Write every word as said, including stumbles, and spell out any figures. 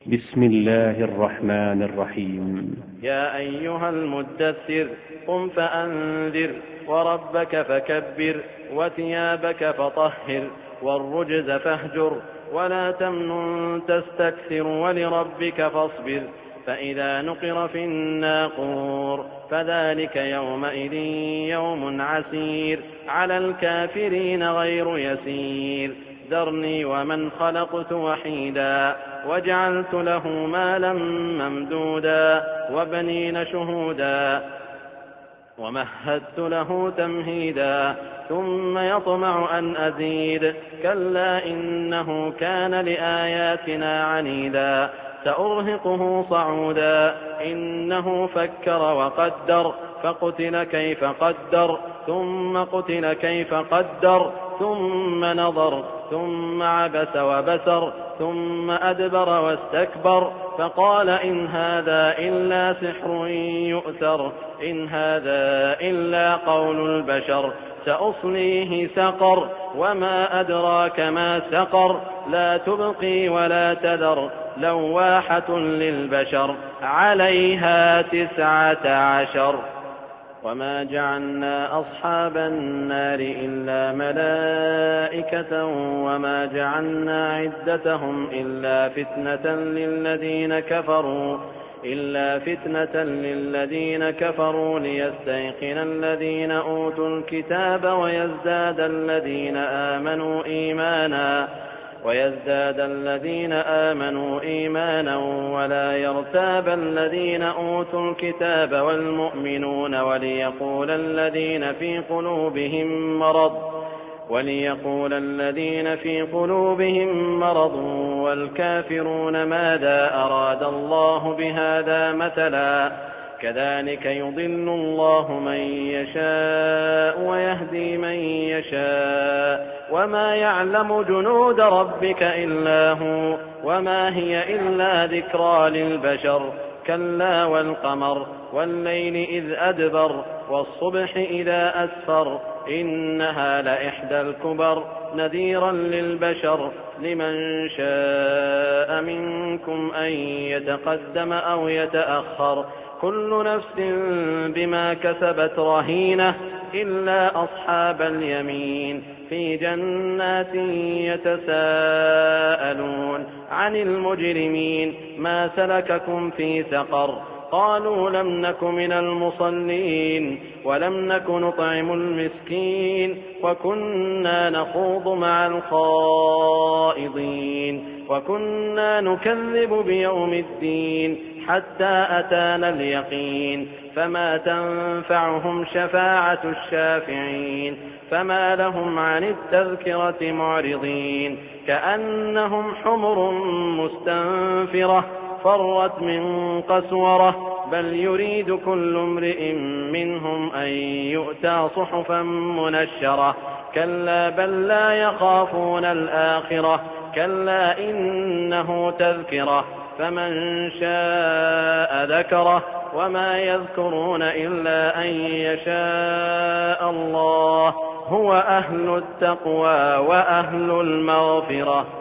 بسم الله الرحمن الرحيم. يا أيها المدثر قم فأنذر وربك فكبر وثيابك فطهر والرجز فاهجر ولا تمنن تستكثر ولربك فاصبر فإذا نقر في الناقور فذلك يومئذ يوم عسير على الكافرين غير يسير ذرني ومن خلقت وحيدا وجعلت له مالا ممدودا وبنين شهودا ومهدت له تمهيدا ثم يطمع أن أزيد كلا إنه كان لآياتنا عنيدا سأرهقه صعودا إنه فكر وقدر فقتل كيف قدر ثم قتل كيف قدر ثم نظر ثم عبس وبسر ثم أدبر واستكبر فقال إن هذا إلا سحر يؤثر إن هذا إلا قول البشر سأصليه سقر وما أدراك ما سقر لا تبقي ولا تذر لواحة للبشر عليها تسعة عشر وما جعلنا أصحاب النار إلا ملائكة وما جعلنا عدتهم إلا فتنة للذين كفروا إلا فتنة للذين كفروا ليستيقن الذين أوتوا الكتاب ويزداد الذين آمنوا إيمانا ويزداد الذين آمنوا إيمانا ولا يرتاب الذين أوتوا الكتاب والمؤمنون وليقول الذين في قلوبهم مرض وليقول الذين في قلوبهم مرض والكافرون ماذا أراد الله بهذا مثلا كذلك يضل الله من يشاء ويهدي من يشاء وما يعلم جنود ربك إلا هو وما هي إلا ذكرى للبشر كلا والقمر والليل إذ أدبر والصبح إذا أسفر إنها لإحدى الكبر نذيرا للبشر لمن شاء منكم أن يتقدم أو يتأخر كل نفس بما كسبت رهينة إلا أصحاب اليمين في جنات يتساءلون عن المجرمين ما سلككم في سقر قالوا لم نك من المصلين ولم نك نطعم المسكين وكنا نخوض مع الخائضين وكنا نكذب بيوم الدين حتى أتانا اليقين فما تنفعهم شفاعة الشافعين فما لهم عن التذكرة معرضين كأنهم حمر مستنفرة فرت من قسورة بل يريد كل امرئ منهم أن يؤتى صحفا منشرة كلا بل لا يخافون الآخرة كلا إنه تذكرة فمن شاء ذكره وما يذكرون إلا أن يشاء الله هو أهل التقوى وأهل المغفرة.